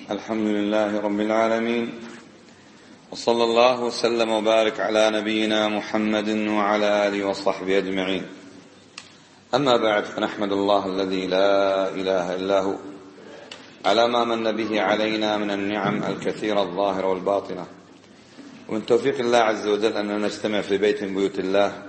الحمد لله رب العالمين، وصلى الله وسلم وبارك على نبينا محمد وعلى آله وصحبه أجمعين. أما بعد، فنحمد الله الذي لا إله إلا هو على ما من به علينا من النعم الكثيرة الظاهرة والباطنة، ومن توفيق الله عز وجل أننا نجتمع في بيت من بيوت الله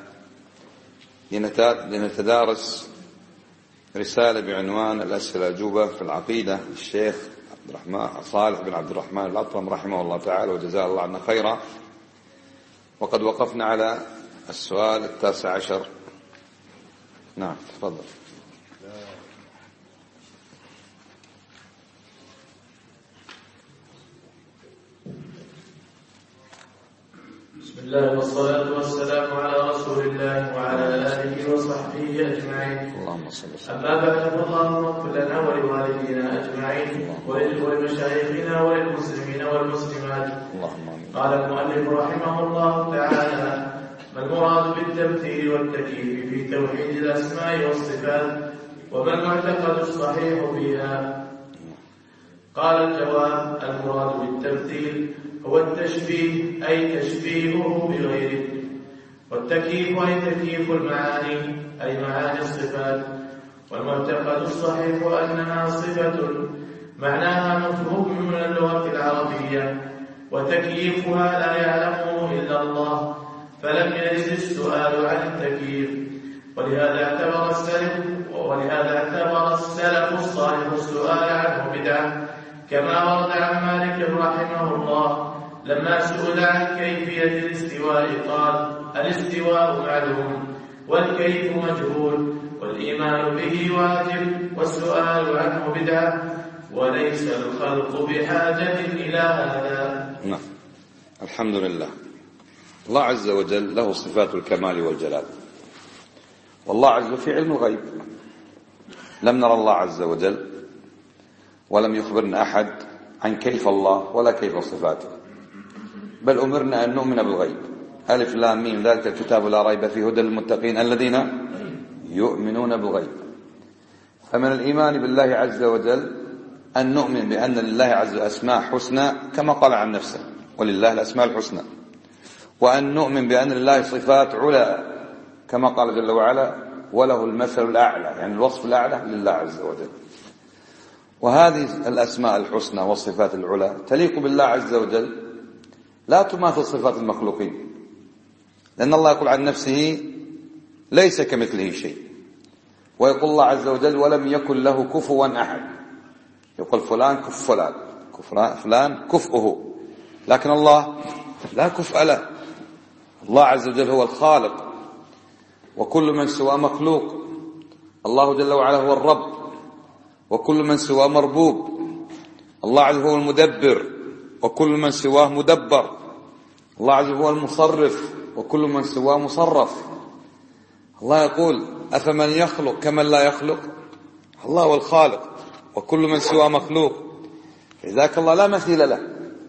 لنتدارس رسالة بعنوان الأسئلة الأجوبة في العقيدة للشيخ صالح بن عبد الرحمن الأطرم رحمه الله تعالى وجزاه الله عنا خيرا. وقد وقفنا على السؤال 19. نعم، تفضل. بسم الله والصلاة والسلام على رسول الله وعلى آله وصحبه أجمعين. اللهم صل وسلم. أما بعد، فاللهم اغفر لنا ولوالدينا أجمعين ولمشايخنا وللمسلمين والمسلمات. اللهم آمين. قال المؤلف رحمه الله تعالى: ما المراد بالتمثيل والتكييف في توحيد الأسماء والصفات، وما المعتقد الصحيح فيها؟ قال الجواب: المراد بالتمثيل هو التشبيه، أي تشبيهه بغيره، والتكييف أي تكييف المعاني، أي معاني الصفات. والمعتقد الصحيح أنها صفة معناها مفهوم من اللغة العربية، وتكييفها لا يعلمه إلا الله، فلم يرد السؤال عن التكييف. ولهذا اعتبر السلف الصالح السؤال عنه بدعة، كما ورد عن مالك رحمه الله لما سئل عن كيفية الاستواء قال: الاستواء معلوم والكيف مجهول والإيمان به واجب والسؤال عنه بدعة، وليس الخلق بحاجة إلى هذا. نعم، الحمد لله. الله عز وجل له صفات الكمال والجلال، والله عز وجل في علم الغيب لم نرى الله عز وجل، ولم يخبرنا أحد عن كيف الله ولا كيف صفاته، بل أمرنا أن نؤمن بالغيب. ألف لام ميم ذلك الكتاب لا ريب فيه هدى للمتقين الذين يؤمنون بالغيب. فمن الإيمان بالله عز وجل أن نؤمن بأن لله عز وجل أسماء حسنى كما قال عن نفسه: ولله الأسماء الحسنى، وأن نؤمن بأن لله صفات علا كما قال جل وعلا: وله المثل الأعلى، يعني الوصف الأعلى لله عز وجل. وهذه الأسماء الحسنى والصفات العلى تليق بالله عز وجل، لا تماثل صفات المخلوقين، لأن الله يقول عن نفسه: ليس كمثله شيء. ويقول الله عز وجل: ولم يكن له كفوا أحد. يقول فلان كف فلان، فلان كفؤه، لكن الله لا كفء له. الله عز وجل هو الخالق، وكل من سواه مخلوق. الله جل وعلا هو الرب، وكل من سواه مربوب. الله عز وجل هو المدبر، وكل من سواه مدبر. الله عز وجل هو المصرف، وكل من سواه مصرف. الله يقول: أفمن يخلق كمن لا يخلق. الله هو الخالق، وكل من سواه مخلوق، لذلك الله لا مثيل له.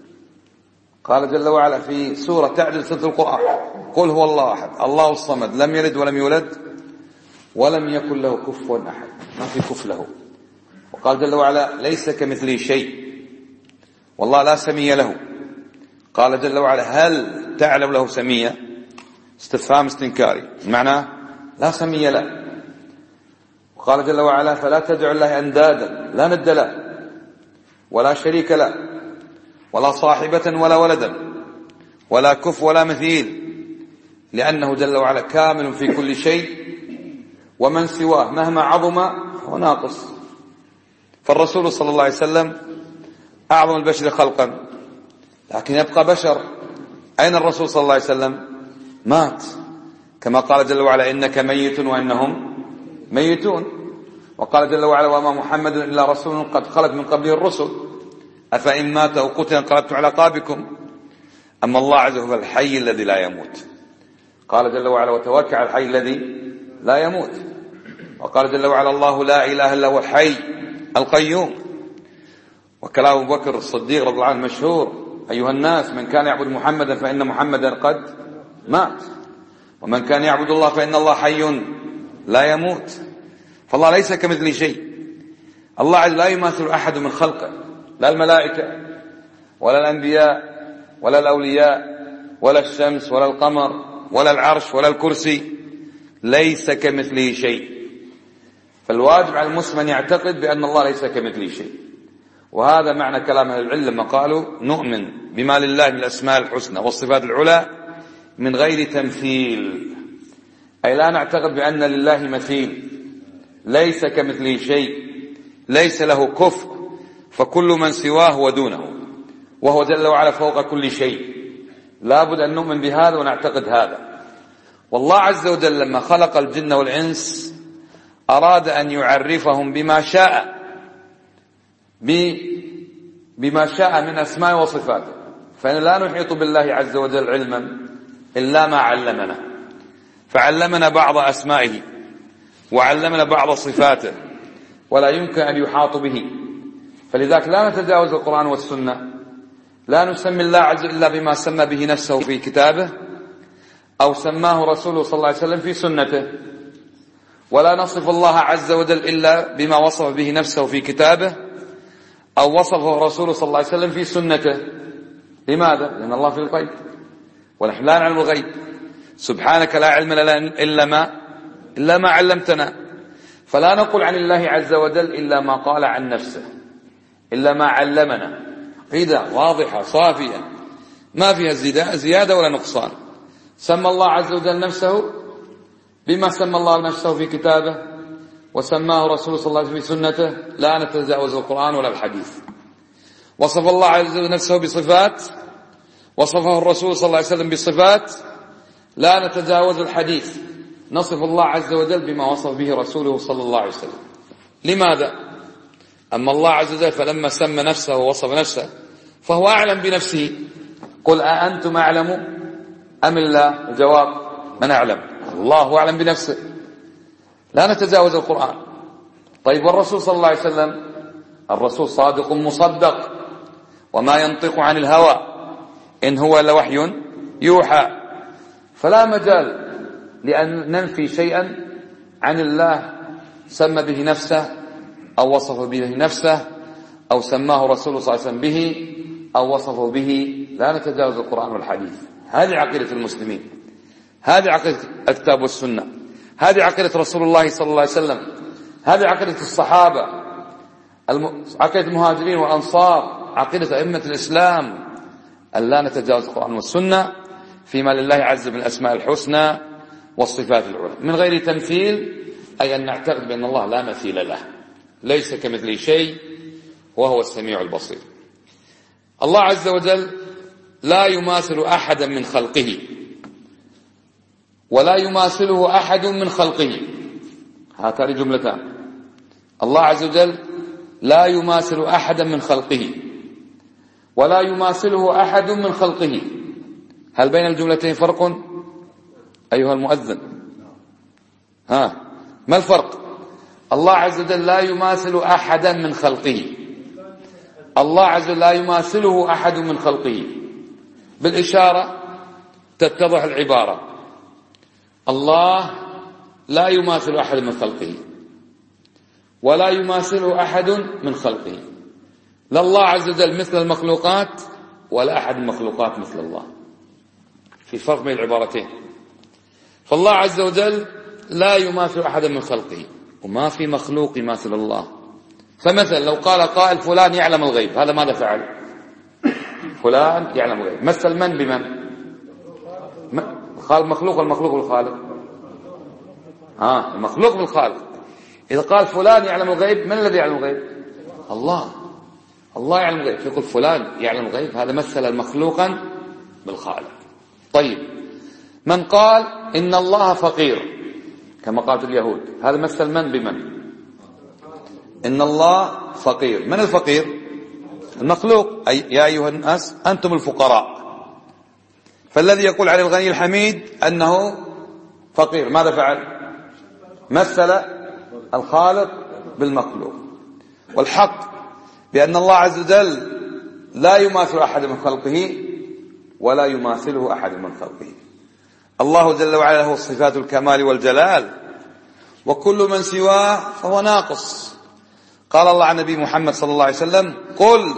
قال جل وعلا في سورة تعدل ثلث القرآن: قل هو الله أحد الله الصمد لم يلد ولم يولد ولم يكن له كفوا أحد، ما في كف له. وقال جل وعلا: ليس كمثله شيء، والله لا سمي له. قال جل وعلا: هل تعلم له سميا؟ استفهام استنكاري، معناه لا سمي له. وقال جل وعلا: فلا تدع الله أندادا، لا ند له ولا شريك له ولا صاحبة ولا ولدا ولا كف ولا مثيل، لأنه جل وعلا كامل في كل شيء، ومن سواه مهما عظم هو ناقص. فالرسول صلى الله عليه وسلم أعظم البشر خلقا، لكن يبقى بشر. أين الرسول صلى الله عليه وسلم؟ مات، كما قال جل وعلا: إنك ميت وإنهم ميتون. وقال جل وعلا: وما محمد إلا رسول قد خلت من قبله الرسل أفإن مات أو قتل انقلبتم على عقابكم. أما الله عز وجل الحي الذي لا يموت. قال جل وعلا: وتوكل على الحي الذي لا يموت. وقال جل وعلا: الله لا إله إلا هو الحي القيوم. وكلام أبو بكر الصديق رضي الله عنه مشهور: أيها الناس، من كان يعبد محمدا فإن محمدا قد مات، ومن كان يعبد الله فإن الله حي لا يموت. فالله ليس كمثله شيء. الله عز لا يماثل أحد من خلقه، لا الملائكة ولا الأنبياء ولا الأولياء ولا الشمس ولا القمر ولا العرش ولا الكرسي، ليس كمثله شيء. فالواجب على المسلم أن يعتقد بأن الله ليس كمثله شيء. وهذا معنى كلام أهل العلم لما قالوا نؤمن بما لله من الأسماء الحسنى والصفات العلى من غير تمثيل، أي لا نعتقد بأن لله مثيل، ليس كمثله شيء، ليس له كفء، فكل من سواه هو دونه، وهو جل وعلا فوق كل شيء. لا بد أن نؤمن بهذا ونعتقد هذا. والله عز وجل لما خلق الجن والإنس أراد أن يعرفهم بما شاء من أسماء وصفاته، فإن لا نحيط بالله عز وجل علما إلا ما علمنا، فعلمنا بعض أسمائه وعلمنا بعض صفاته، ولا يمكن أن يحاط به. فلذلك لا نتجاوز القرآن والسنة، لا نسمي الله عز وجل إلا بما سمى به نفسه في كتابه أو سماه رسوله صلى الله عليه وسلم في سنته، ولا نصف الله عز وجل إلا بما وصف به نفسه في كتابه أو وصفه رسوله صلى الله عليه وسلم في سنته. لماذا؟ لأن الله في الغيب ونحن لا نعلم الغيب. سبحانك لا علم لنا إلا ما علمتنا. فلا نقول عن الله عز وجل إلا ما قال عن نفسه، إلا ما علمنا، عقيدة واضحة صافية ما فيها زيادة ولا نقصان. سمى الله عز وجل نفسه بما سمى الله نفسه في كتابه وسماه رسوله صلى الله عليه وسلم في سنته، لا نتجاوز القرآن ولا الحديث. وصف الله عز وجل نفسه بصفات وصفه الرسول صلى الله عليه وسلم بصفات، لا نتجاوز الحديث، نصف الله عز وجل بما وصف به رسوله صلى الله عليه وسلم. لماذا؟ أما الله عز وجل فلما سمى نفسه ووصف نفسه فهو أعلم بنفسه. قل أأنتم أعلم أم الله؟ الجواب من أعلم؟ الله أعلم بنفسه، لا نتجاوز القرآن. طيب والرسول صلى الله عليه وسلم؟ الرسول صادق مصدق وما ينطق عن الهوى إن هو إلا وحي يوحى، فلا مجال لأن ننفي شيئا عن الله سمى به نفسه أو وصف به نفسه أو سماه رسوله صلى الله عليه وسلم به أو وصفه به. لا نتجاوز القرآن والحديث. هذه عقيدة المسلمين، هذه عقيدة الكتاب والسنة، هذه عقيدة رسول الله صلى الله عليه وسلم، هذه عقيدة الصحابة، عقيدة المهاجرين والأنصار، عقيدة أئمة الإسلام، أن لا نتجاوز القرآن والسنة فيما لله عز وجل من الأسماء الحسنى والصفات العلى من غير تمثيل، أي أن نعتقد بأن الله لا مثيل له، ليس كمثله شيء وهو السميع البصير. الله عز وجل لا يماثل أحدا من خلقه ولا يماثله أحد من خلقه. هاتان جملتان. الله عز وجل لا يماثل أحدا من خلقه ولا يماثله أحد من خلقه. هل بين الجملتين فرق أيها المؤذن؟ ما الفرق؟ الله عز وجل لا يماثل أحدا من خلقه، الله عز وجل لا يماثله أحد من خلقه. بالإشارة تتضح العبارة. الله لا يماثل أحد من خلقه ولا يماثله أحد من خلقه. لا الله عز وجل مثل المخلوقات ولا أحد المخلوقات مثل الله. في فرق بين العبارتين. فالله عز وجل لا يماثل أحد من خلقه، وما في مخلوق يماثل الله. فمثلا لو قال قائل فلان يعلم الغيب، هذا ماذا فعل؟ فلان يعلم الغيب، مثل من بمن؟ المخلوق بالخالق. المخلوق بالخالق. إذا قال فلان يعلم الغيب، من الذي يعلم الغيب؟ الله يعلم الغيب. يقول فلان يعلم الغيب، هذا مثل المخلوقا بالخالق. طيب من قال إن الله فقير كما قالت اليهود، هذا مثل من بمن؟ إن الله فقير. من الفقير؟ المخلوق. يا أيها الناس أنتم الفقراء. فالذي يقول على الغني الحميد أنه فقير ماذا فعل؟ مثل الخالق بالمخلوق. والحق بأن الله عز وجل لا يماثل أحد من خلقه ولا يماثله أحد من خلقه. الله جل وعلا له صفات الكمال والجلال، وكل من سواه فهو ناقص. قال الله عن نبي محمد صلى الله عليه وسلم: قل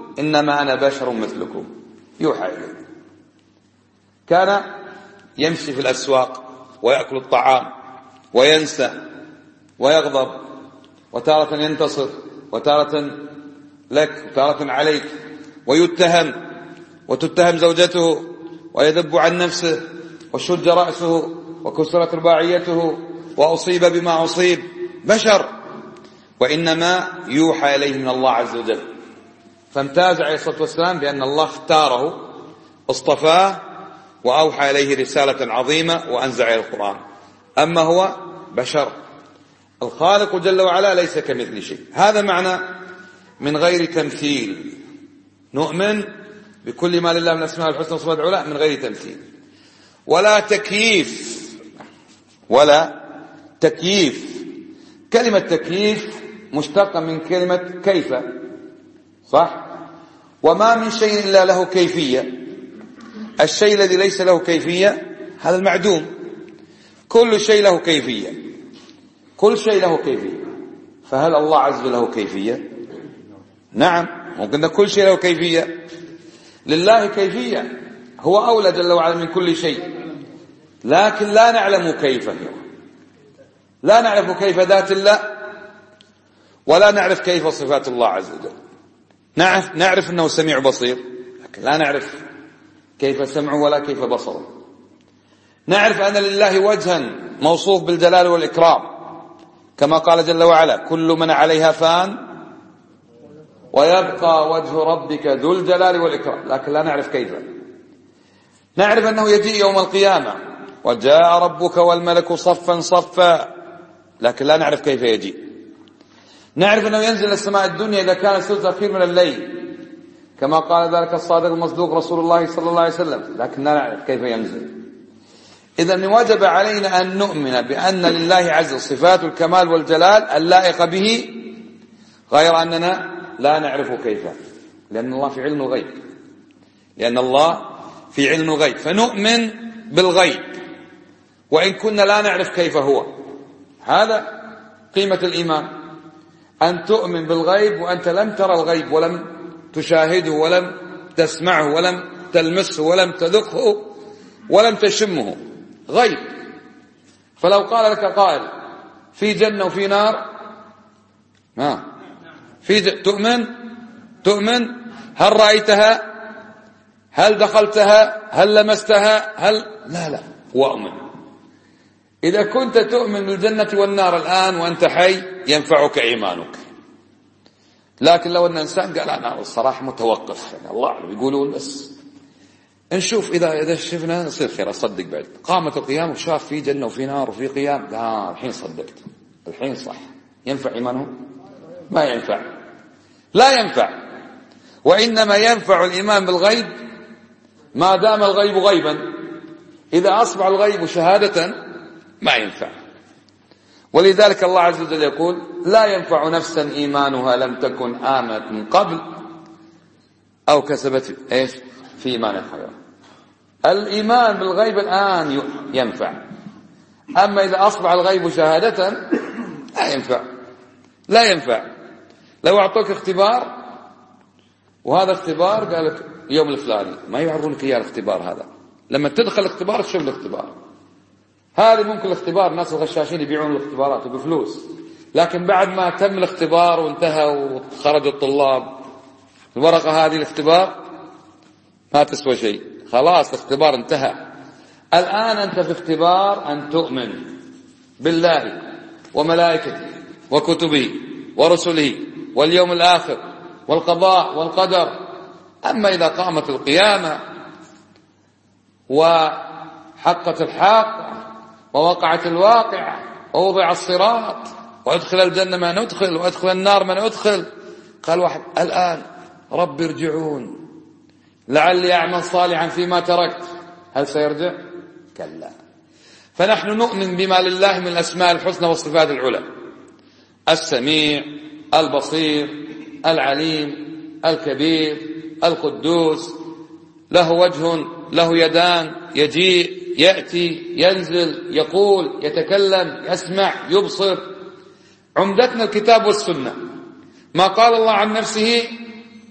إنما أنا بشر مثلكم يوحى إليه. كان يمشي في الأسواق ويأكل الطعام وينسى ويغضب، وتارة ينتصر وتارة لك وتارة عليك، ويتهم وتتهم زوجته ويذب عن نفسه وشج رأسه وكسرت رباعيته وأصيب بما أصيب. بشر، وإنما يوحى إليه من الله عز وجل. فامتاز عليه الصلاة والسلام بأن الله اختاره اصطفاه وأوحى إليه رسالة عظيمة وأنزل عليه القرآن. أما هو بشر. الخالق جل وعلا ليس كمثل شيء. هذا معنى من غير تمثيل. نؤمن بكل ما لله من الأسماء الحسنى والصفات العلى من غير تمثيل ولا تكييف. ولا تكييف. كلمة تكييف مشتقة من كلمة كيف، صح؟ وما من شيء إلا له كيفية. الشيء الذي ليس له كيفية هذا المعدوم. كل شيء له كيفية، كل شيء له كيفية. فهل الله عز وجل له كيفية؟ نعم، ممكن كل شيء له كيفية. لله كيفية، هو أولى جل وعلا من كل شيء، لكن لا نعلم كيف هي. لا نعرف كيف ذات الله، ولا نعرف كيف صفات الله عز وجل. نعرف أنه سميع بصير، لكن لا نعرف كيف سمعه ولا كيف بصره. نعرف أن لله وجها موصوف بالجلال والإكرام، كما قال جل وعلا: كل من عليها فان ويبقى وجه ربك ذو الجلال والإكرام، لكن لا نعرف كيف. نعرف أنه يجيء يوم القيامة وجاء ربك والملك صفا صفا، لكن لا نعرف كيف يجيء. نعرف أنه ينزل السماء الدنيا إذا كان الثلث الأخير من الليل، كما قال ذلك الصادق المصدوق رسول الله صلى الله عليه وسلم، لكن لا نعرف كيف ينزل. إذن وجب علينا أن نؤمن بأن لله عز وجل صفات الكمال والجلال اللائقة به، غير أننا لا نعرف كيف، لأن الله في علم الغيب. لأن الله في علم الغيب، فنؤمن بالغيب وإن كنا لا نعرف كيف هو. هذا قيمة الإيمان، أن تؤمن بالغيب وأنت لم ترى الغيب ولم تشاهده ولم تسمعه ولم تلمسه ولم تذقه ولم تشمه. غيب. فلو قال لك قائل في جنة وفي نار، تؤمن؟ هل رأيتها؟ هل دخلتها؟ هل لمستها؟ لا وأؤمن. إذا كنت تؤمن بالجنة والنار الآن وأنت حي ينفعك إيمانك. لكن لو أن إنسان قال أنا الصراحة متوقف، يعني الله أعلم، يقولون بس نشوف إذا شفنا نصير خير، أصدق بعد. قامت القيامة وشاف في جنة وفي نار وفي قيام، الحين صدقت، الحين صح. ينفع إيمانه؟ ما ينفع، لا ينفع. وإنما ينفع الإيمان بالغيب ما دام الغيب غيبا. إذا أصبح الغيب شهادة ما ينفع. ولذلك الله عز وجل يقول: لا ينفع نفسا إيمانها لم تكن آمنت من قبل أو كسبت في إيمان خيرا. الإيمان بالغيب الآن ينفع، أما إذا أصبح الغيب شهادة لا ينفع. لو أعطوك اختبار، وهذا اختبار قال لك يوم الفلاني، ما يعرضونك إياه الاختبار هذا. لما تدخل الاختبار تشوف الاختبار. هذا ممكن الاختبار، الناس الغشاشين يبيعون الاختبارات بفلوس، لكن بعد ما تم الاختبار وانتهى وخرجوا الطلاب، الورقة هذه الاختبار ما تسوى شيء، خلاص الاختبار انتهى. الآن أنت في اختبار أن تؤمن بالله وملائكته وكتبه ورسله واليوم الآخر والقضاء والقدر. أما إذا قامت القيامة وحقت الحاقة ووقعت الواقعة ووضع الصراط وأدخل الجنة من أدخل وأدخل النار من أدخل، قال واحد: الآن رب ارجعون لعلي أعمل صالحا فيما تركت. هل سيرجع؟ كلا. فنحن نؤمن بما لله من الأسماء الحسنى والصفات العلى: السميع، البصير، العليم، الكبير، القدوس، له وجه، له يدان، يجيء، يأتي، ينزل، يقول، يتكلم، يسمع، يبصر. عمدتنا الكتاب والسنة، ما قال الله عن نفسه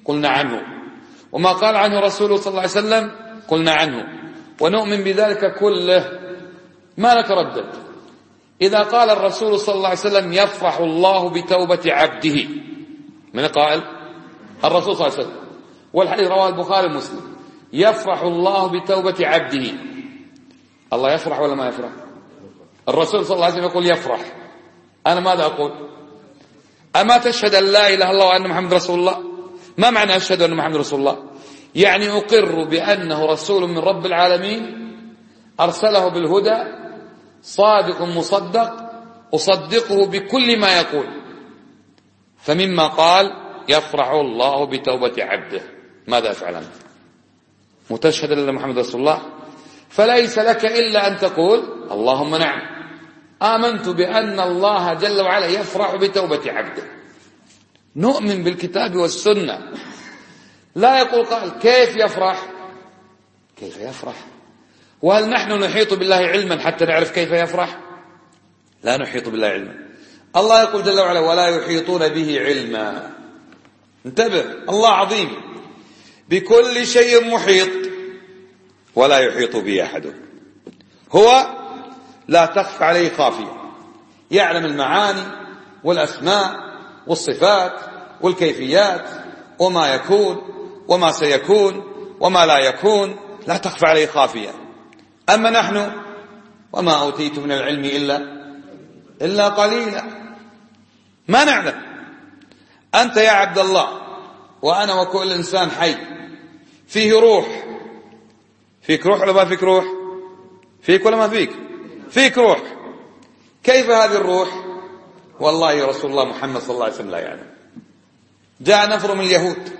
قلنا عنه، وما قال عنه رسوله صلى الله عليه وسلم قلنا عنه، ونؤمن بذلك كله ما نتردد. إذا قال الرسول صلى الله عليه وسلم يفرح الله بتوبة عبده، من قائل؟ الرسول صلى الله عليه وسلم، والحديث رواه البخاري ومسلم، يفرح الله بتوبة عبده. الله يفرح ولا ما يفرح؟ الرسول صلى الله عليه وسلم يقول يفرح، أنا ماذا أقول؟ أما تشهد أن لا إله إلا الله وأن محمد رسول الله؟ ما معنى أشهد أن محمد رسول الله؟ يعني أقر بأنه رسول من رب العالمين أرسله بالهدى، صادق مصدق، أصدقه بكل ما يقول. فمما قال يفرح الله بتوبة عبده، ماذا أفعل أنت؟ متشهد أن محمد رسول الله، فليس لك إلا أن تقول اللهم نعم، آمنت بأن الله جل وعلا يفرح بتوبة عبده. نؤمن بالكتاب والسنة. لا يقول قائل كيف يفرح؟ كيف يفرح؟ وهل نحن نحيط بالله علما حتى نعرف كيف يفرح؟ لا نحيط بالله علما. الله يقول جل وعلا ولا يحيطون به علما. انتبه، الله عظيم بكل شيء محيط ولا يحيط به أحد. هو لا تخفى عليه خافية، يعلم المعاني والأسماء والصفات والكيفيات وما يكون وما سيكون وما لا يكون، لا تخفى عليه خافية. أما نحن وما أوتيت من العلم إلا قليلا، ما نعلم. أنت يا عبد الله وأنا وكل إنسان حي فيه روح. فيك روح ولا ما فيك روح؟ فيك ولا ما فيك؟ فيك روح. كيف هذه الروح؟ والله رسول الله محمد صلى الله عليه وسلم لا يعلم. جاء نفر من اليهود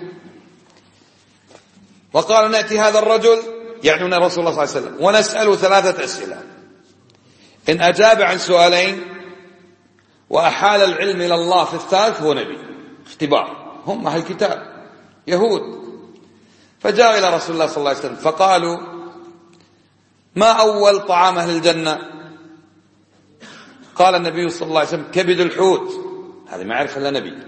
وقالوا نأتي هذا الرجل، يعنون رسول الله صلى الله عليه وسلم، ونسأله 3 أسئلة، إن أجاب عن سؤالين وأحال العلم إلى الله في الثالث هو نبي. اختبار، هم أهل الكتاب يهود. فجاءوا إلى رسول الله صلى الله عليه وسلم فقالوا ما أول طعام أهل الجنة؟ قال النبي صلى الله عليه وسلم كبد الحوت. هذا ما يعرف إلا نبي.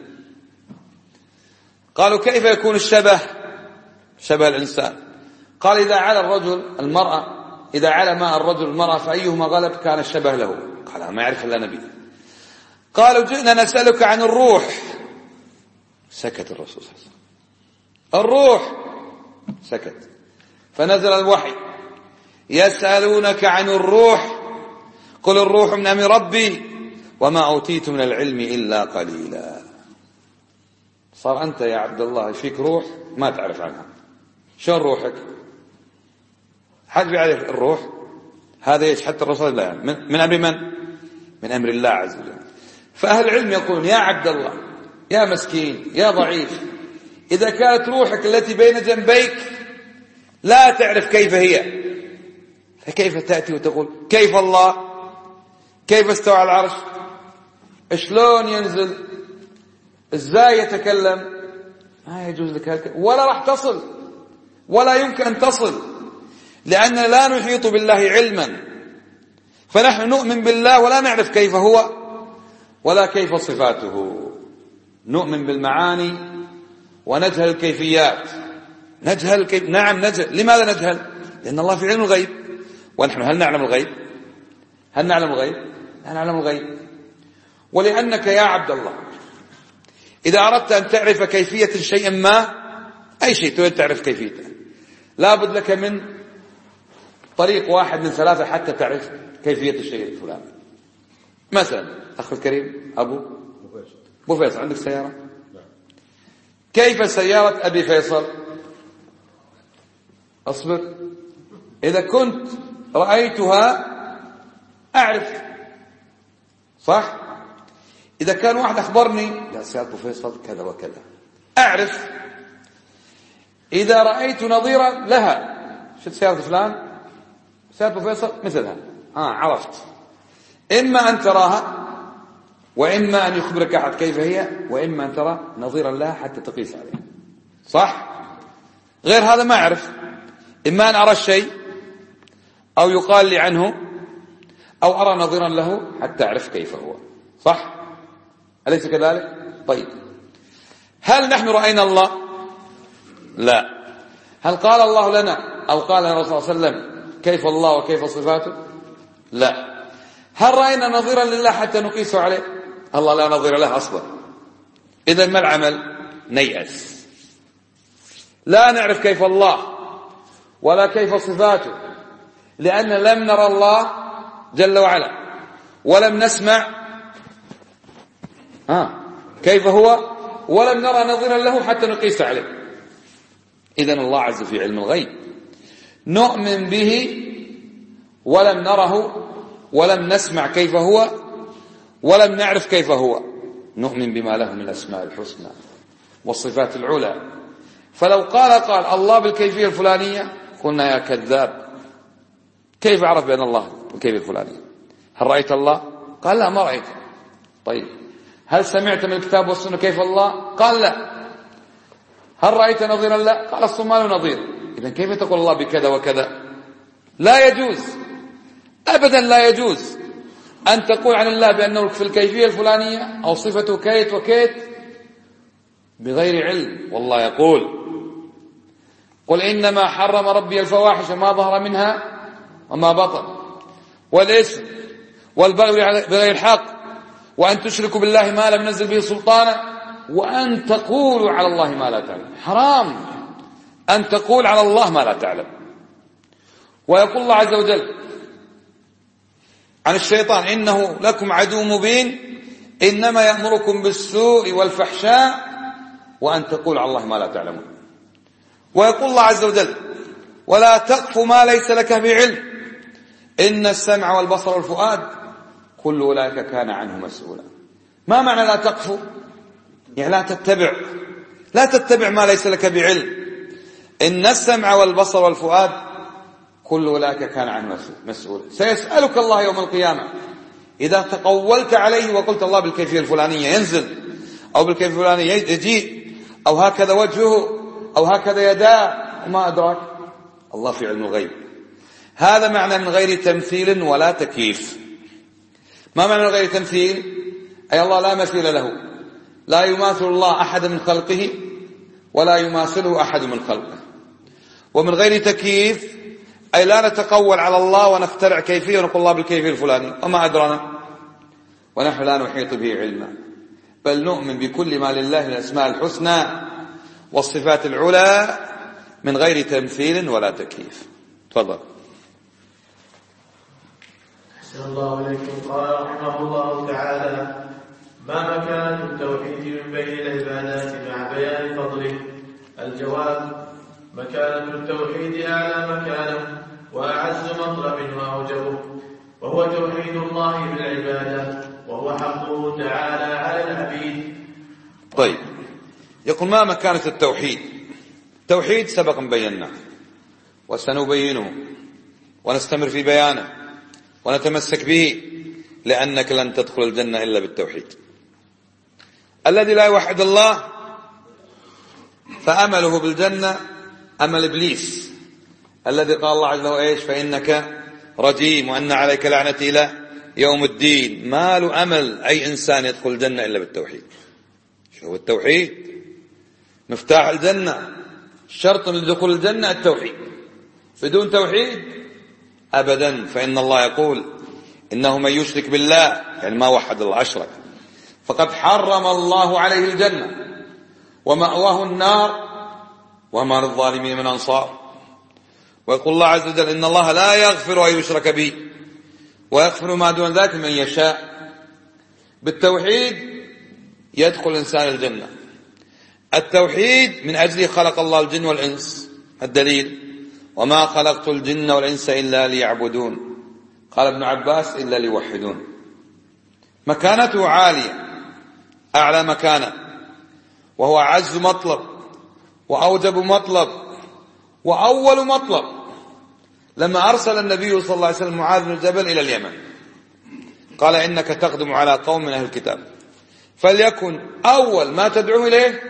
قالوا كيف يكون الشبه؟ شبه الإنسان. قال إذا على الرجل المرأة، إذا على ماء الرجل المرأة فأيهما غلب كان الشبه له. قال ما يعرف إلا نبي. قالوا جئنا نسألك عن الروح. سكت الرسول صلى الله عليه وسلم. الروح سكت. فنزل الوحي يسألونك عن الروح قل الروح من أمر ربي وما أوتيت من العلم إلا قليلا. صار أنت يا عبد الله فيك روح ما تعرف عنها. شلون روحك؟ حد بيعرف الروح؟ هذا ايش؟ حتى الرسول لا يعني. من أمر من؟ من أمر الله عز وجل. فأهل العلم يقولون يا عبد الله يا مسكين يا ضعيف، إذا كانت روحك التي بين جنبيك لا تعرف كيف هي، فكيف تأتي وتقول كيف الله؟ كيف استوى على العرش؟ شلون ينزل؟ ازاي يتكلم؟ ما يجوز لك هذا، ولا راح تصل ولا يمكن أن تصل، لأننا لا نحيط بالله علما. فنحن نؤمن بالله ولا نعرف كيف هو ولا كيف صفاته. نؤمن بالمعاني ونجهل الكيفيات. نجهل كيف؟ نعم نجهل. لماذا نجهل؟ لأن الله في علم الغيب، ونحن هل نعلم الغيب؟ هل نعلم الغيب؟ لا نعلم الغيب. ولأنك يا عبد الله إذا أردت أن تعرف كيفية شيء ما، أي شيء تريد تعرف كيفيته، لابد لك من طريق واحد من 3 حتى تعرف كيفية الشيء الفلاني. مثلا أخي الكريم أبو فيصل، عندك سيارة؟ كيف سيارة أبي فيصل؟ أصبر، إذا كنت رأيتها أعرف، صح؟ إذا كان واحد أخبرني لا سيارة أبو فيصل كذا وكذا أعرف. إذا رأيت نظيرا لها، شفت سيارة فلان سيارة أبو فيصل مثلها، عرفت. إما أن تراها وإما أن يخبرك أحد كيف هي، وإما أن ترى نظيرا لها حتى تقيس عليها، صح؟ غير هذا ما أعرف. إما أن أرى الشيء أو يقال لي عنه أو أرى نظيرا له حتى أعرف كيف هو، صح؟ أليس كذلك؟ طيب، هل نحن رأينا الله؟ لا. هل قال الله لنا أو قال الرسول صلى الله عليه وسلم كيف الله وكيف صفاته؟ لا. هل رأينا نظيرا لله حتى نقيسه عليه؟ الله لا نظير له أصلا. إذن ما العمل؟ نيأس. لا نعرف كيف الله ولا كيف صفاته، لأن لم نرى الله جل وعلا ولم نسمع كيف هو، ولم نرى نظيرا له حتى نقيس عليه. إذن الله عز في علم الغيب نؤمن به ولم نره ولم نسمع كيف هو ولم نعرف كيف هو، نؤمن بما له من الأسماء الحسنى والصفات العلى. فلو قال الله بالكيفية الفلانية قلنا يا كذاب، كيف عرف بأن الله بالكيفية الفلانية؟ هل رأيت الله؟ قال لا ما رأيت. طيب هل سمعت من الكتاب والسنة كيف الله؟ قال لا. هل رأيت نظيرا؟ لا. قال الصمال نظير. إذن كيف تقول الله بكذا وكذا؟ لا يجوز أبدا، لا يجوز أن تقول عن الله بأنه في الكيفية الفلانية أو صفته كيت وكيت بغير علم. والله يقول قل إنما حرم ربي الفواحش ما ظهر منها وما بطن والإثم والبغي بغير الحق وأن تشركوا بالله ما لم ينزل به سلطانا وأن تقولوا على الله ما لا تعلم. حرام أن تقول على الله ما لا تعلم. ويقول الله عز وجل عن الشيطان إنه لكم عدو مبين إنما يأمركم بالسوء والفحشاء وأن تقول على الله ما لا تعلمون. ويقول الله عز وجل ولا تقف ما ليس لك بعلم إن السمع والبصر والفؤاد كل أولئك كان عنه مسؤولا. ما معنى لا تقف؟ يعني لا تتبع ما ليس لك بعلم. إن السمع والبصر والفؤاد كل أولئك كان عنه مسؤولا. سيسألك الله يوم القيامة إذا تقولت عليه وقلت الله بالكيفية الفلانية ينزل أو بالكيفية الفلانية يجيء أو هكذا وجهه أو هكذا يداه وما أدراك. الله في علم الغيب. هذا معنى من غير تمثيل ولا تكييف. ما معنى من غير تمثيل؟ أي الله لا مثيل له، لا يماثل الله أحد من خلقه ولا يماثله أحد من خلقه. ومن غير تكييف أي لا نتقول على الله ونخترع كيفية ونقول الله بالكيفية الفلانية وما أدرانا، ونحن لا نحيط به علما، بل نؤمن بكل ما لله من الأسماء الحسنى والصفات العلى من غير تمثيل ولا تكييف. تفضل. أحسن الله إليكم. قال رحمه الله تعالى ما مكانة التوحيد من بين العبادات مع بيان فضله؟ الجواب مكانة التوحيد أعلى مكانة وأعز مطلب وأوجبه، وهو توحيد الله بالعبادة وهو حقه تعالى على العبيد. طيب يقول ما مكانة التوحيد؟ التوحيد سبق بيناه وسنبينه ونستمر في بيانه ونتمسك به، لأنك لن تدخل الجنة إلا بالتوحيد. الذي لا يوحد الله فأمله بالجنة أمل إبليس، الذي قال الله عز وجل إيش؟ فإنك رجيم وأن عليك لعنتي إلى يوم الدين. ما له أمل أي إنسان يدخل الجنة إلا بالتوحيد. شو هو التوحيد؟ مفتاح الجنة، شرط لدخول الجنة التوحيد. بدون توحيد أبدا، فإن الله يقول إنه من يشرك بالله يعني ما وحد الله أشرك فقد حرم الله عليه الجنة ومأواه النار وما للظالمين من أنصار. ويقول الله عز وجل إن الله لا يغفر أن يشرك به ويغفر ما دون ذلك من يشاء. بالتوحيد يدخل الإنسان الجنة. التوحيد من أجله خلق الله الجن والإنس. الدليل وما خلقت الجن والإنس إلا ليعبدون. قال ابن عباس إلا ليوحدون. مكانته عالية، أعلى مكانة، وهو أعز مطلب وأوجب مطلب وأول مطلب. لما أرسل النبي صلى الله عليه وسلم معاذ بن جبل إلى اليمن قال إنك تقدم على قوم من أهل الكتاب فليكن أول ما تدعو إليه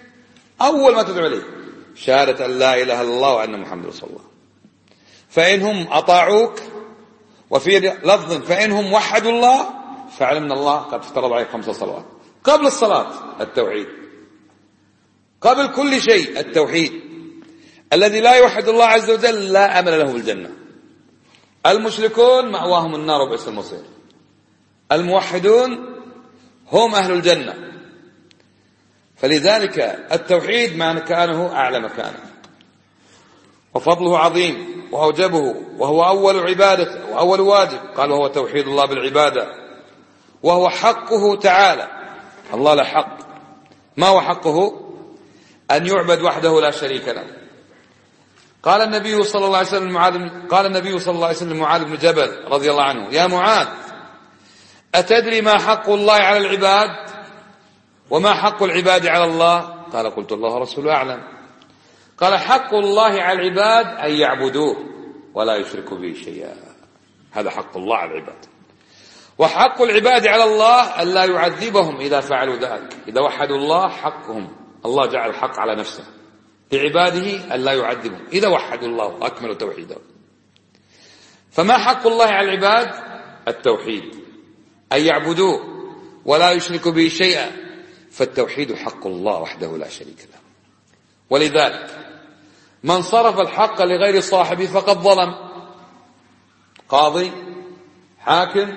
شهادة أن لا إله إلا الله وأن محمد رسول الله. فإنهم أطاعوك، وفي لفظ فإنهم وحدوا الله، فاعلم أن الله قد افترض عليك 5 صلوات. قبل الصلاة التوحيد، قبل كل شيء التوحيد. الذي لا يوحد الله عز وجل لا أمل له بالجنة. المشركون مأواهم النار وبئس المصير. الموحدون هم أهل الجنة. فلذلك التوحيد مكانه أعلى مكانه، وفضله عظيم وأوجبه، وهو أول عبادة وأول واجب. قال وهو توحيد الله بالعبادة، وهو حقه تعالى. الله له حق. ما هو حقه؟ أن يعبد وحده لا شريك له. قال النبي صلى الله عليه وسلم لمعاذ بن جبل رضي الله عنه: يا معاذ، أتدري ما حق الله على العباد وما حق العباد على الله؟ قال: قلت الله ورسوله أعلم. قال: حق الله على العباد أن يعبدوه ولا يشركوا به شيئا. هذا حق الله على العباد. وحق العباد على الله أن لا يعذبهم إذا فعلوا ذلك. إذا وحدوا الله حقهم، الله جعل الحق على نفسه لعباده أن لا يعذبهم إذا وحدوا الله وأكملوا توحيده. فما حق الله على العباد؟ التوحيد، أن يعبدوه ولا يشركوا به شيئا. فالتوحيد حق الله وحده لا شريك له. ولذلك من صرف الحق لغير صاحبه فقد ظلم. قاضي، حاكم،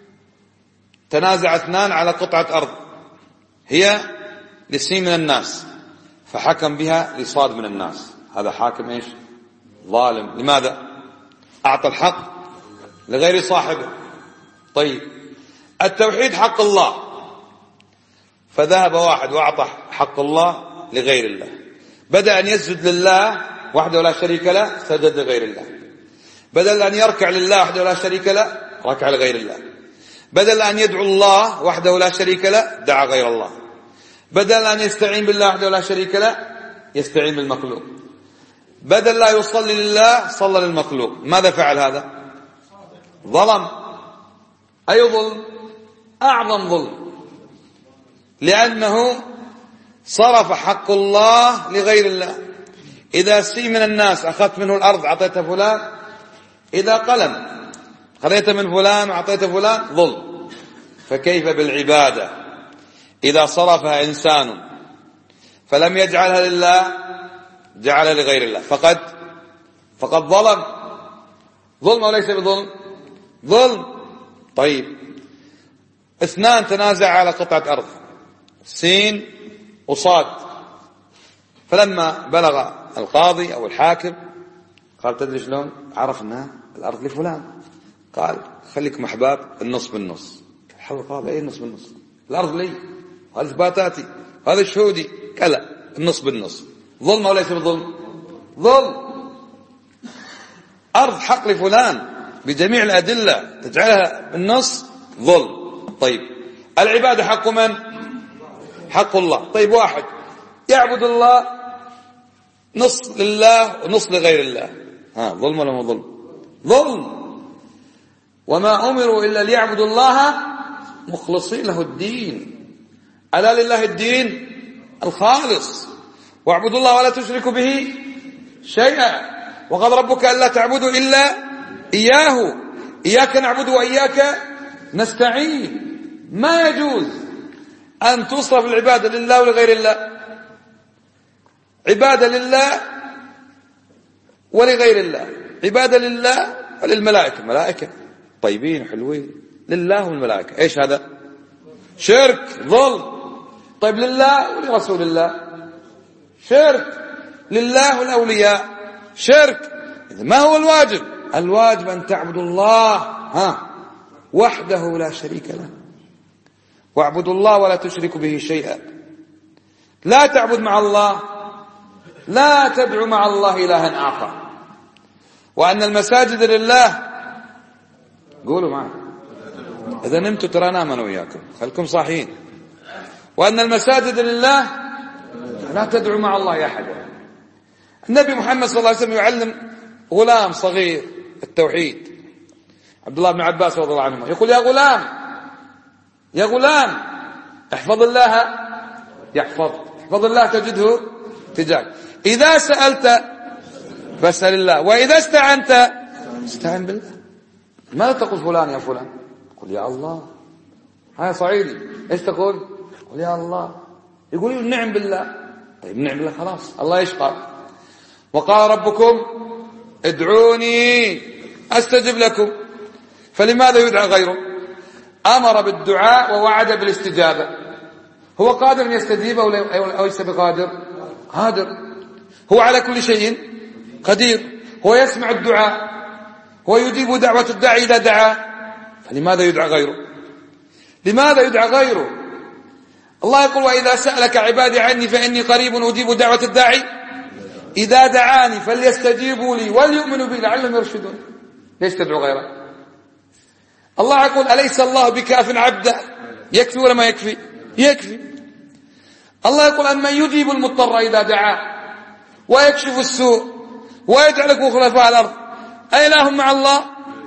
تنازع اثنان على قطعة أرض هي لسين من الناس، فحكم بها لصاد من الناس. هذا حاكم ايش؟ ظالم. لماذا؟ أعطى الحق لغير صاحبه. طيب، التوحيد حق الله، فذهب واحد وأعطى حق الله لغير الله. بدأ أن يسجد لله وحده لا شريك له، سجد لغير الله. بدل أن يركع لله وحده لا شريك له، ركع لغير الله. بدل أن يدعو الله وحده لا شريك له، دعا غير الله. بدل أن يستعين بالله وحده لا شريك له، يستعين بالمخلوق. بدل لا يصلي لله، صلى للمخلوق. ماذا فعل هذا؟ ظلم. أي ظلم؟ أعظم ظلم، لأنه صرف حق الله لغير الله. إذا سي من الناس أخذت منه الأرض أعطيته فلان، إذا قلم خذيت من فلان وأعطيت فلان، ظلم. فكيف بالعبادة إذا صرفها إنسان فلم يجعلها لله، جعلها لغير الله، فقد ظلم. ظلم وليس بظلم؟ ظلم. طيب، اثنان تنازع على قطعة أرض، سين وصاد، فلما بلغ القاضي أو الحاكم قال: تدري شلون عرف أنها الأرض لفلان؟ قال: خليكم أحباب، النص بالنص. حول القاضي: أي النص بالنص؟ الأرض لي، هذه إثباتاتي، هذا شهودي، كلا، النص بالنص. ظلم وليس بالظلم؟ ظلم. أرض حق لفلان بجميع الأدلة تجعلها بالنص، ظلم. طيب، العبادة حق من؟ حق الله. طيب، واحد يعبد الله نص لله ونص لغير الله، ظلم ولا مو ظلم؟ ظلم. وما أمروا إلا ليعبدوا الله مخلصين له الدين. ألا لله الدين الخالص، واعبدوا الله ولا تشركوا به شيئا، وقال ربك ألا تعبدوا إلا إياه، إياك نعبد وإياك نستعين. ما يجوز أن تصرف العبادة لله ولغير الله. عبادة لله ولغير الله، عبادة لله وللملائكة، ملائكة طيبين حلوين، لله والملائكة. ايش هذا؟ شرك، ظلم. طيب، لله ولرسول الله شرك، لله والأولياء شرك. إذا ما هو الواجب؟ الواجب أن تعبدوا الله وحده لا شريك له، واعبدوا الله ولا تشركوا به شيئا. لا تعبد مع الله، لا تدعو مع الله إلها آخر. وأن المساجد لله، قولوا معي إذا نمتوا ترى نام أنا وياكم، خلكم صاحيين. وأن المساجد لله لا تدعو مع الله أحدا. النبي محمد صلى الله عليه وسلم يعلم غلام صغير التوحيد، عبد الله بن عباس رضي الله عنه، يقول: يا غلام احفظ الله يحفظ، احفظ الله تجده تجاهك، إذا سألت فاسأل الله، وإذا استعنت استعن بالله. ماذا تقول فلان يا فلان؟ قل يا الله. هاي صعيدي، ايش تقول؟ قل يا الله. يقول: نعم بالله. طيب، نعم بالله خلاص، الله يشقى. وقال ربكم ادعوني أستجب لكم. فلماذا يدعى غيره؟ أمر بالدعاء ووعد بالاستجابة. هو قادر أن يستجيب أو ليس بقادر؟ قادر. هو على كل شيء قدير. هو يسمع الدعاء، هو يجيب دعوة الداعي إذا دعا. فلماذا يدعى غيره؟ لماذا يدعى غيره؟ الله يقول وإذا سألك عبادي عني فإني قريب أجيب دعوة الداعي إذا دعاني فليستجيبوا لي وليؤمنوا بي لعلهم يرشدون. ليش تدعو غيره؟ الله يقول أليس الله بكاف عبده؟ يكفي ولا ما يكفي؟ يكفي. الله يقول أمن يجيب المضطر إذا دعاه ويكشف السوء ويجعلكم خلفاء الأرض أإله مع الله؟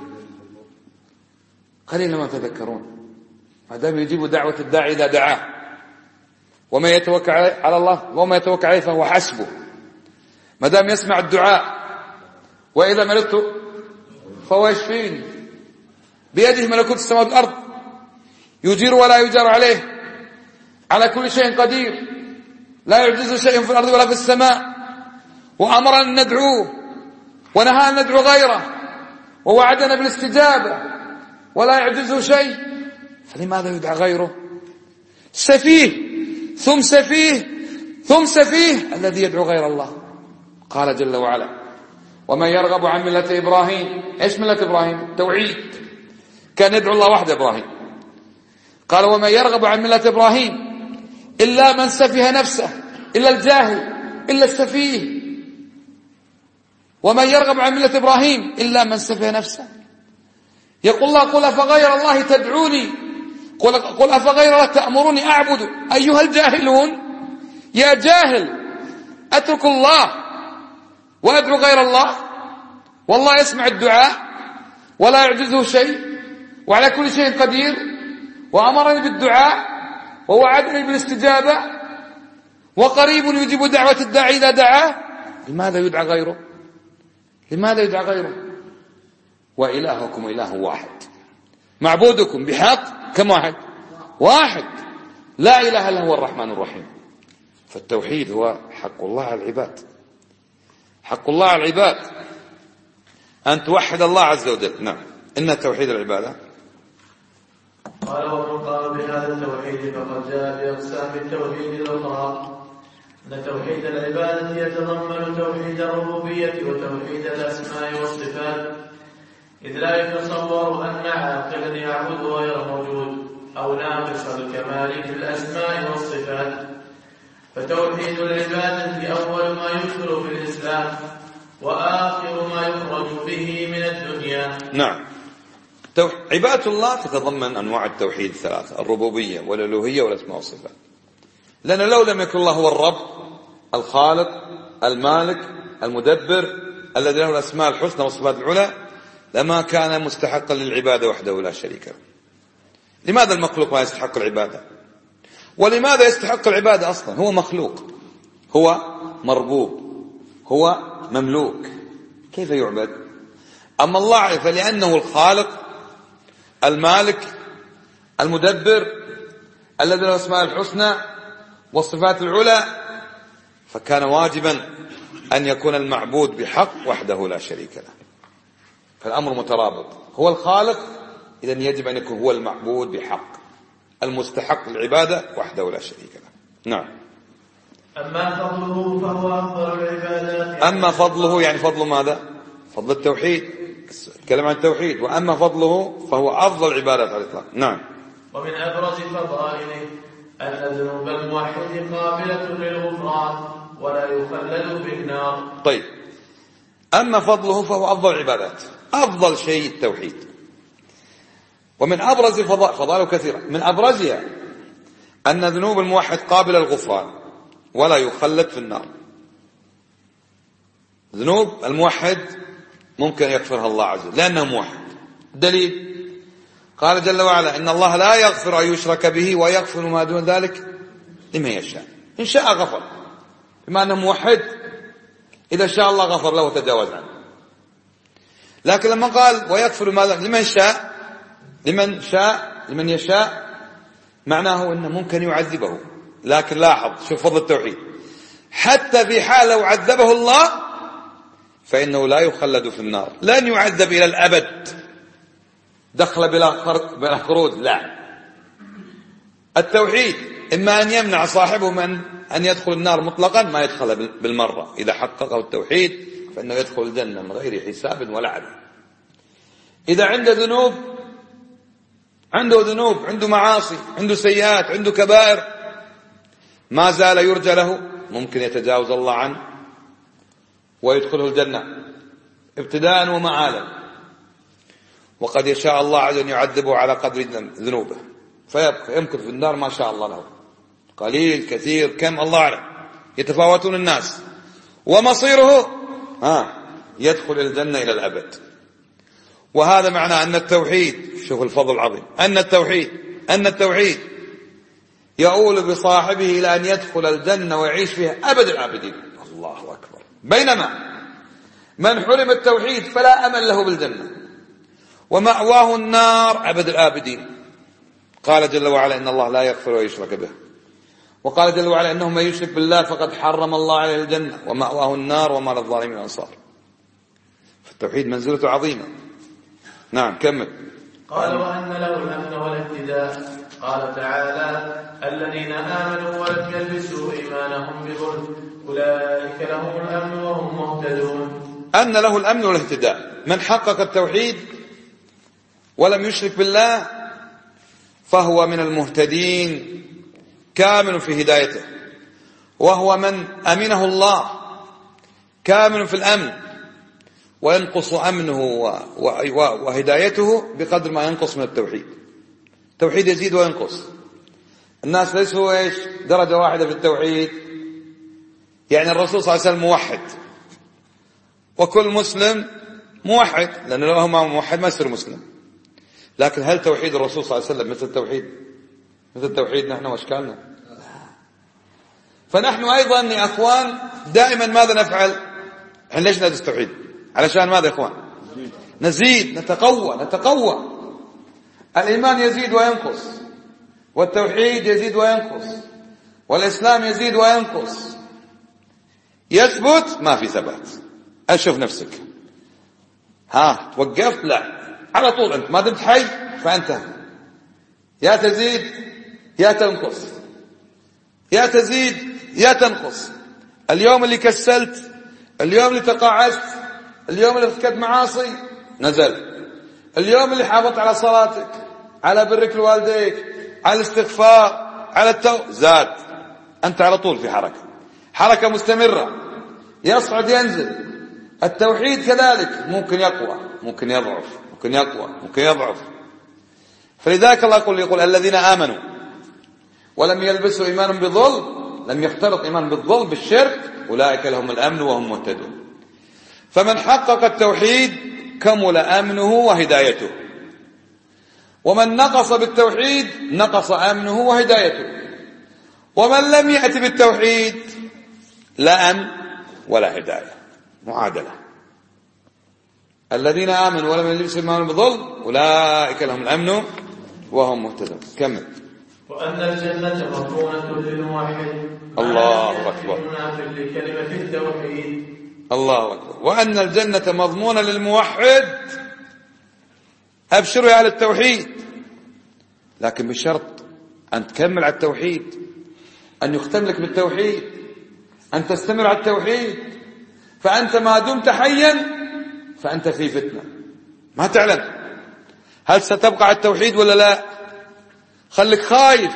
قليلا ما تذكرون. ما دام يجيب دعوة الداعي إذا دعاه، وما يتوكل على الله وما يتوكل عليه فهو حسبه. ما دام يسمع الدعاء، وإذا مرضت فهو يشفيني، بيده ملكوت السماوات والأرض، يجير ولا يجار عليه، على كل شيء قدير، لا يعجز شيء في الأرض ولا في السماء. وأمرنا أن ندعوه ونهى أن ندعو غيره، ووعدنا بالاستجابة ولا يعجزه شيء. فلماذا يدعى غيره؟ سفيه ثم سفيه ثم سفيه الذي يدعو غير الله. قال جل وعلا ومن يرغب عن ملة إبراهيم. إيش ملة إبراهيم؟ توحيد. كان يدعو الله وحده إبراهيم. قال ومن يرغب عن ملة إبراهيم إلا من سفه نفسه، إلا الجاهل، إلا السفيه. ومن يرغب عن ملة إبراهيم إلا من سفه نفسه. يقول الله قل أفغير الله تدعوني، قل أفغير الله تأمروني أعبد أيها الجاهلون. يا جاهل أترك الله وأدعو غير الله، والله يسمع الدعاء ولا يعجزه شيء وعلى كل شيء قدير، وأمرني بالدعاء ووعدني بالاستجابة وقريب يجيب دعوة الداعي إذا دعاه. لماذا يدعى غيره؟ لماذا يدعى غيره؟ وإلهكم إله واحد، معبودكم بحق كم واحد؟ واحد، لا إله إلا هو الرحمن الرحيم. فالتوحيد هو حق الله على العباد. حق الله على العباد أن توحد الله عز وجل. نعم. إن توحيد العبادة. قال ومن قال بهذا التوحيد فقد جاء بأقسام التوحيد الأخرى، أن توحيد العبادة يتضمن توحيد الربوبية وتوحيد الأسماء والصفات، إذ لا يتصور أن عاقلا يعبد غير موجود أو ناقص الكمال في الأسماء والصفات. فتوحيد العبادة أول ما يدخل في الإسلام وآخر ما يخرج به من الدنيا. نعم. عبادة الله تتضمن أنواع التوحيد الثلاثة: الربوبية والألوهية والأسماء والصفات. لأن لو لم يكن الله هو الرب الخالق المالك المدبر الذي له الأسماء الحسنى والصفات العلى لما كان مستحقا للعبادة وحده لا شريك له. لماذا المخلوق ما يستحق العبادة؟ ولماذا يستحق العبادة أصلا؟ هو مخلوق، هو مربوب، هو مملوك، كيف يعبد؟ أما الله فلأنه الخالق المالك المدبر الذي له الأسماء الحسنى والصفات العلى، فكان واجبا أن يكون المعبود بحق وحده لا شريك له. فالأمر مترابط، هو الخالق إذن يجب أن يكون هو المعبود بحق المستحق للعبادة وحده لا شريك له. نعم. أما فضله فهو أفضل العبادات. أما فضله يعني فضل ماذا؟ فضل التوحيد، نتكلم عن التوحيد. وأما فضله فهو أفضل العبادات على الإطلاق. نعم. ومن أبرز فضائله أن ذنوب الموحد قابلة للغفران ولا يخلد في النار. طيب، أما فضله فهو أفضل العبادات، أفضل شيء التوحيد. ومن أبرز فضائله كثيرة، من أبرزها أن ذنوب الموحد قابلة للغفران ولا يخلد في النار. ذنوب الموحد ممكن يغفرها الله عز وجل لأنه موحد. دليل قال جل وعلا إن الله لا يغفر أن يشرك به ويغفر ما دون ذلك لمن يشاء. إن شاء غفر، بما أنه موحد إذا شاء الله غفر له وتجاوز عنه. لكن لما قال ويغفر ما لمن شاء، لمن يشاء، معناه أنه ممكن يعذبه. لكن لاحظ، شوف فضل التوحيد، حتى في حال لو عذبه الله فإنه لا يخلد في النار، لن يعذب إلى الأبد دخل بلا خروج. لا، التوحيد إما أن يمنع صاحبه من أن يدخل النار مطلقا، ما يدخل بالمرة. إذا حققه التوحيد فإنه يدخل الجنة من غير حساب ولا عذاب. إذا عنده ذنوب، عنده معاصي، عنده سيئات، عنده كبائر، ما زال يرجى له، ممكن يتجاوز الله عنه ويدخله الجنة ابتداء ومآلا. وقد يشاء الله عز وجل يعذبه على قدر ذنوبه، فيبقى يمكث في النار ما شاء الله له، قليل كثير كم الله أعلم، يتفاوتون الناس، ومصيره يدخل الجنة إلى الأبد. وهذا معنى أن التوحيد، شوف الفضل العظيم، أن التوحيد يؤول بصاحبه إلى أن يدخل الجنة ويعيش فيها أبد الآبدين. الله أكبر. بينما من حرم التوحيد فلا أمل له بالجنة ومأواه النار أبد الآبدين. قال جل وعلا إن الله لا يغفر ويشرك به، وقال جل وعلا إنه من يشرك بالله فقد حرم الله عليه الجنة ومأواه النار وما للظالمين أنصار. فالتوحيد منزلته عظيمة. نعم كمل. قال وأن له الأمن والاهتداء. قال تعالى الذين آمنوا ولم يلبسوا إيمانهم بظلم أولئك لهم الأمن وهم مهتدون. أن له الأمن والاهتداء، من حقق التوحيد ولم يشرك بالله فهو من المهتدين كامل في هدايته، وهو من أمنه الله كامل في الأمن، وينقص أمنه وهدايته بقدر ما ينقص من التوحيد. التوحيد يزيد وينقص. الناس ليسوا درجة واحدة في التوحيد. يعني الرسول صلى الله عليه وسلم موحد، وكل مسلم موحد، لأنه لو ما موحد ما يصير مسلم. لكن هل توحيد الرسول صلى الله عليه وسلم مثل توحيد نحن واشكالنا؟ فنحن أيضا يا أخوان دائما ماذا نفعل؟ احنا ليش ندرس التوحيد؟ علشان ماذا يا أخوان؟ نزيد، نتقوى. الإيمان يزيد وينقص، والتوحيد يزيد وينقص، والإسلام يزيد وينقص. يثبت ما في ثبات. أشوف نفسك توقفت، لا على طول أنت ما دمت حي فأنت يا تزيد يا تنقص، يا تزيد يا تنقص. اليوم اللي كسلت، اليوم اللي تقاعست، اليوم اللي ارتكبت معاصي نزل. اليوم اللي حافظت على صلاتك، على برك لوالديك، على الاستغفار، على زاد. أنت على طول في حركة مستمرة، يصعد ينزل. التوحيد كذلك ممكن يقوى، ممكن يضعف، ممكن يقوى، ممكن يضعف. فلذلك الله يقول الذين آمنوا ولم يلبسوا إيمانهم بظلم، لم يختلط إيمان بالظلم بالشرك، أولئك لهم الأمن وهم مهتدون. فمن حقق التوحيد كمل أمنه وهدايته، ومن نقص بالتوحيد نقص أمنه وهدايته. ومن لم يأت بالتوحيد لا أمن ولا هداية، معادلة. الذين آمنوا ولم يلبسوا إيمانهم بظلم أولئك لهم الأمن وهم مهتدون. كمل. وأن الجنة مضمونة للموحد. الله أكبر. لكلمة التوحيد. الله أكبر. وأن الجنة مضمونة للموحد. أبشروا على التوحيد، لكن بشرط أن تكمل على التوحيد، أن يختم لك بالتوحيد، أن تستمر على التوحيد. فأنت ما دمت حيا فأنت في فتنة، ما تعلم هل ستبقى على التوحيد ولا لا. خليك خايف.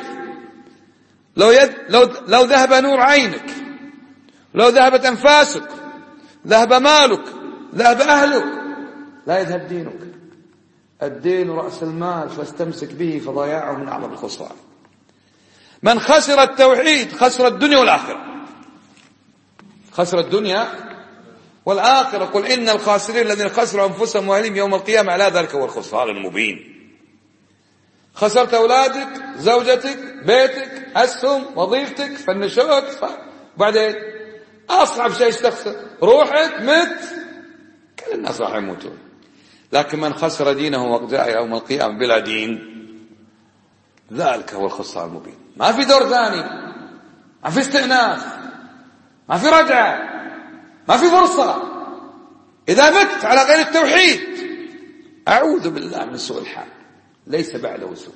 لو ذهب نور عينك، لو ذهبت أنفاسك، ذهب مالك، ذهب أهلك، لا يذهب دينك. الدين رأس المال، فاستمسك به فضياعه من أعظم الخسران. من خسر التوحيد خسر الدنيا والآخرة، خسر الدنيا والآخرة. قل إن الخاسرين الذين خسروا أنفسهم وأهليهم يوم القيامة على ذلك هو الخسران المبين. خسرت أولادك، زوجتك، بيتك، أسهم، وظيفتك، فالنشوت، بعدين أصعب شيء تخسر روحك، مت. كل الناس راح يموتون. لكن من خسر دينه وجاء يوم القيامة بلا دين ذلك هو الخسران المبين. ما في دور ثاني، ما في استئناف، ما في رجعة، ما في فرصة. إذا مت على غير التوحيد أعوذ بالله من سوء الحال، ليس بعده سوء.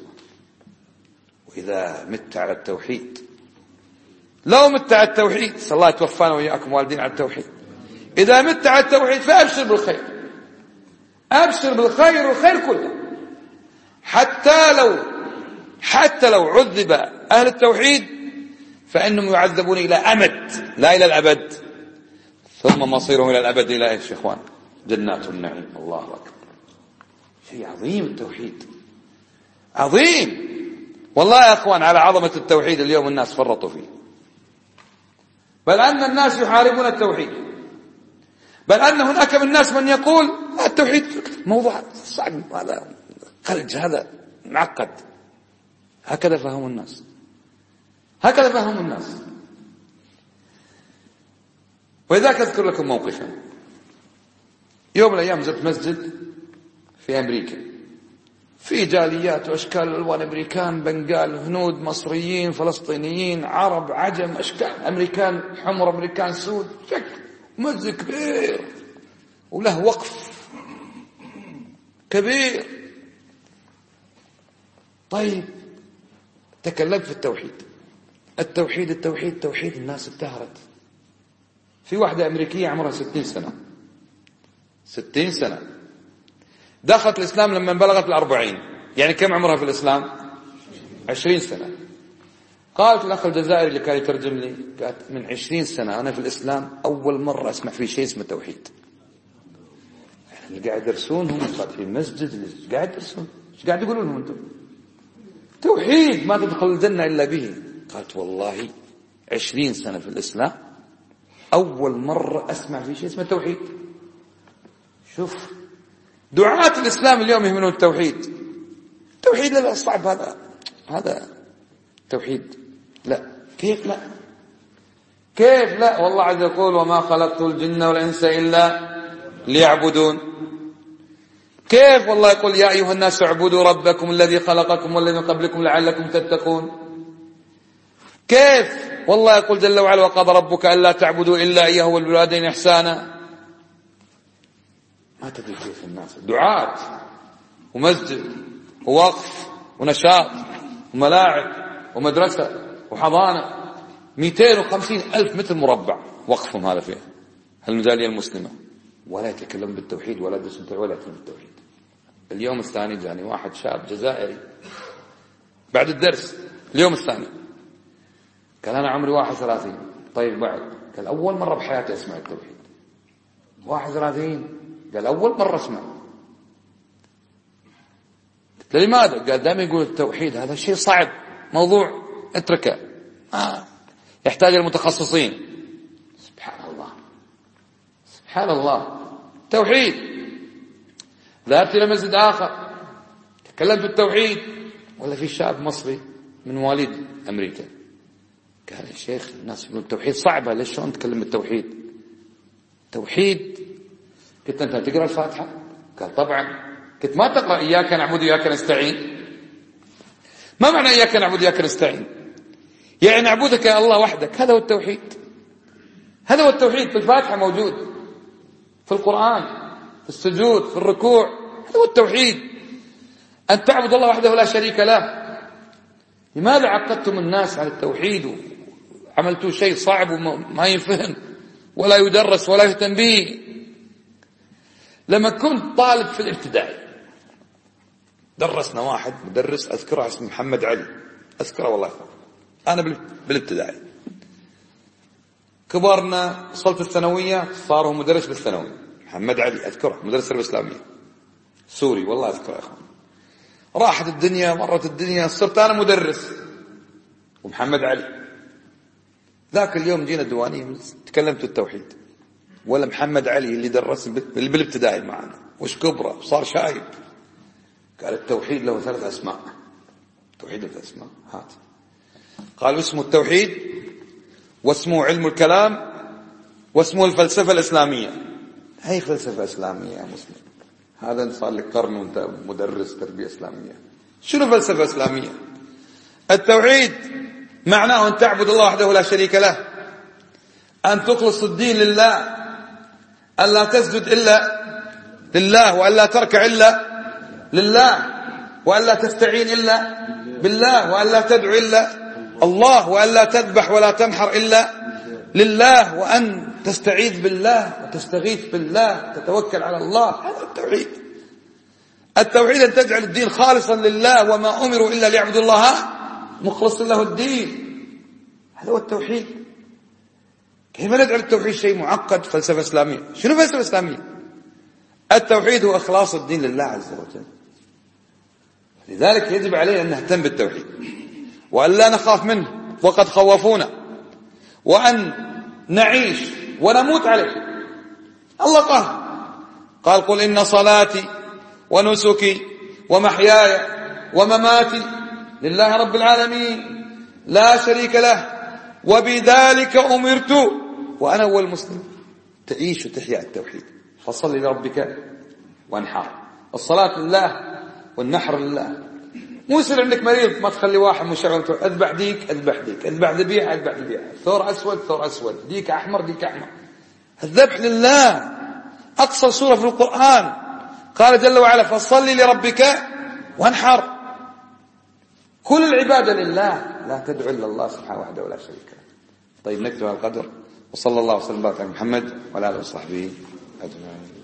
وإذا مت على التوحيد، لو مت على التوحيد، صلى الله يتوفانا وإياكم والدين على التوحيد، إذا مت على التوحيد فأبشر بالخير، أبشر بالخير والخير كله. حتى لو عذب أهل التوحيد فإنهم يعذبون إلى أمد لا إلى الأبد، ثم مصيرهم إلى الأبد إلى إيش يا إخوان؟ جنات النعيم. الله أكبر، شيء عظيم التوحيد، عظيم والله يا أخوان. على عظمة التوحيد اليوم الناس فرطوا فيه، بل أن الناس يحاربون التوحيد، بل أن هناك من الناس من يقول التوحيد موضوع صعب، هذا قلج، هذا معقد. هكذا فهم الناس، هكذا فهم الناس. ولذلك أذكر لكم موقفا. يوم من الأيام زرت مسجد في أمريكا، في جاليات وأشكال الألوان، أمريكان، بنغال، هنود، مصريين، فلسطينيين، عرب، عجم، أشكال، أمريكان حمر، أمريكان سود، شكل مسجد كبير وله وقف كبير. طيب تكلمت في التوحيد، التوحيد التوحيد التوحيد، الناس انتهرت. في واحدة أمريكية عمرها 60 سنة، 60 سنة، دخلت الإسلام لما بلغت 40. يعني كم عمرها في الإسلام؟ 20 سنة. قالت الأخ الجزائري اللي كان يترجم لي، قالت من 20 سنة أنا في الإسلام أول مرة أسمع في شيء اسمه توحيد. اللي قاعد يدرسون هم فاتحين مسجد، اللي قاعد يدرسون ايش قاعد يقولون لهم أنتم؟ توحيد ما تدخل الجنة إلا به. قالت والله 20 سنة في الإسلام أول مرة أسمع في شيء اسمه توحيد. شوف دعاة الإسلام اليوم يهملون التوحيد. توحيد لا صعب، هذا توحيد لا. كيف لا؟ كيف لا؟ والله عز يقول وما خلقت الجن والإنس إلا ليعبدون. كيف والله يقول يا أيها الناس اعبدوا ربكم الذي خلقكم والذي من قبلكم لعلكم تتقون. كيف والله يقول جل وعلا وقضى ربك ألا تعبدوا إلا إياه وبالوالدين إحسانا. ما تدري كيف الناس دعاة ومسجد ووقف ونشاط وملاعب ومدرسة وحضانة، 250,000 متر مربع وقفهم هذا فيه المجالية المسلمة، ولا يتكلم بالتوحيد ولا يدرس ولا يتكلم بالتوحيد. اليوم الثاني جاني واحد شاب جزائري بعد الدرس، اليوم الثاني قال أنا عمري 31. طيب بعد؟ قال أول مرة بحياتي أسمع التوحيد. 31 قال أول مرة أسمع. لماذا؟ قال دائما يقول التوحيد هذا شيء صعب، موضوع اتركه، يحتاج المتخصصين. سبحان الله، سبحان الله، توحيد. ذهبت إلى مسجد آخر تكلمت في التوحيد، ولا في شاب مصري من مواليد أمريكا قال يا شيخ الناس يقولون التوحيد صعبة، ليش شلون تكلم بالتوحيد؟ توحيد. قلت أنت تقرأ الفاتحة؟ قال طبعا. قلت ما تقرأ إياك نعبد وإياك نستعين؟ ما معنى إياك نعبد وإياك نستعين؟ يعني نعبدك يا الله وحدك، هذا هو التوحيد. هذا هو التوحيد، في الفاتحة موجود، في القرآن، في السجود، في الركوع، هذا هو التوحيد، أن تعبد الله وحده لا شريك له. لماذا عقدتم الناس على التوحيد وعملتوا شيء صعب وما يفهم ولا يدرس ولا يهتم به؟ لما كنت طالب في الابتدائي درسنا واحد مدرس أذكره اسمه محمد علي، أذكره والله أنا بالابتدائي. كبرنا وصلت الثانوية صار هو مدرس بالثانوي. محمد علي أذكره مدرس الإسلامية سوري، والله أذكره يا أخوان. راحت الدنيا، مرت الدنيا، صرت أنا مدرس ومحمد علي. ذاك اليوم جينا الديوانية تكلمت التوحيد، ولا محمد علي اللي درس بالابتدائي معنا وش كبره وصار شايب. قال التوحيد له 3 أسماء. التوحيد له 3 أسماء، هات. قال اسمه التوحيد، واسمه علم الكلام، واسمه الفلسفة الإسلامية. هاي فلسفة إسلامية يا مسلم؟ هذا صار لك قرن وانت مدرس تربية إسلامية. شنو فلسفة إسلامية؟ التوحيد معناه أن تعبد الله وحده لا شريك له، أن تخلص الدين لله، ألا تسجد إلا لله، وألا تركع إلا لله، وألا تستعين إلا بالله، وألا تدعو إلا الله، وألا تذبح ولا تنحر إلا لله، وأن تستعيذ بالله وتستغيث بالله، تتوكل على الله. هذا التوحيد. التوحيد أن تجعل الدين خالصا لله، وما أمروا إلا ليعبدوا الله مخلص له الدين. هذا هو التوحيد. كيف نجعل التوحيد شيء معقد؟ فلسفة إسلامية. شنو فلسفة إسلامية؟ التوحيد هو إخلاص الدين لله عز وجل. لذلك يجب علينا أن نهتم بالتوحيد، وأن لا نخاف منه وقد خوفونا، وأن نعيش ونموت عليه. الله قال قل إن صلاتي ونسكي ومحياي ومماتي لله رب العالمين لا شريك له وبذلك أمرت وأنا أول مسلم. تعيش وتحيا التوحيد. فصل لربك وانحر. الصلاة لله والنحر لله. مو يصير عندك مريض ما تخلي واحد مشغل اذبح ديك اذبح ديك، اذبح ذبيحه اذبح ذبيحه، ثور اسود ثور اسود، ديك احمر ديك احمر. الذبح لله. اقصر سوره في القرآن قال جل وعلا فصل لربك وانحر. كل العباده لله، لا تدعو الا الله سبحانه وحده ولا شريك له. طيب نكتب هذا القدر، وصلى الله وسلم وبارك على محمد وعلى اله وصحبه اجمعين.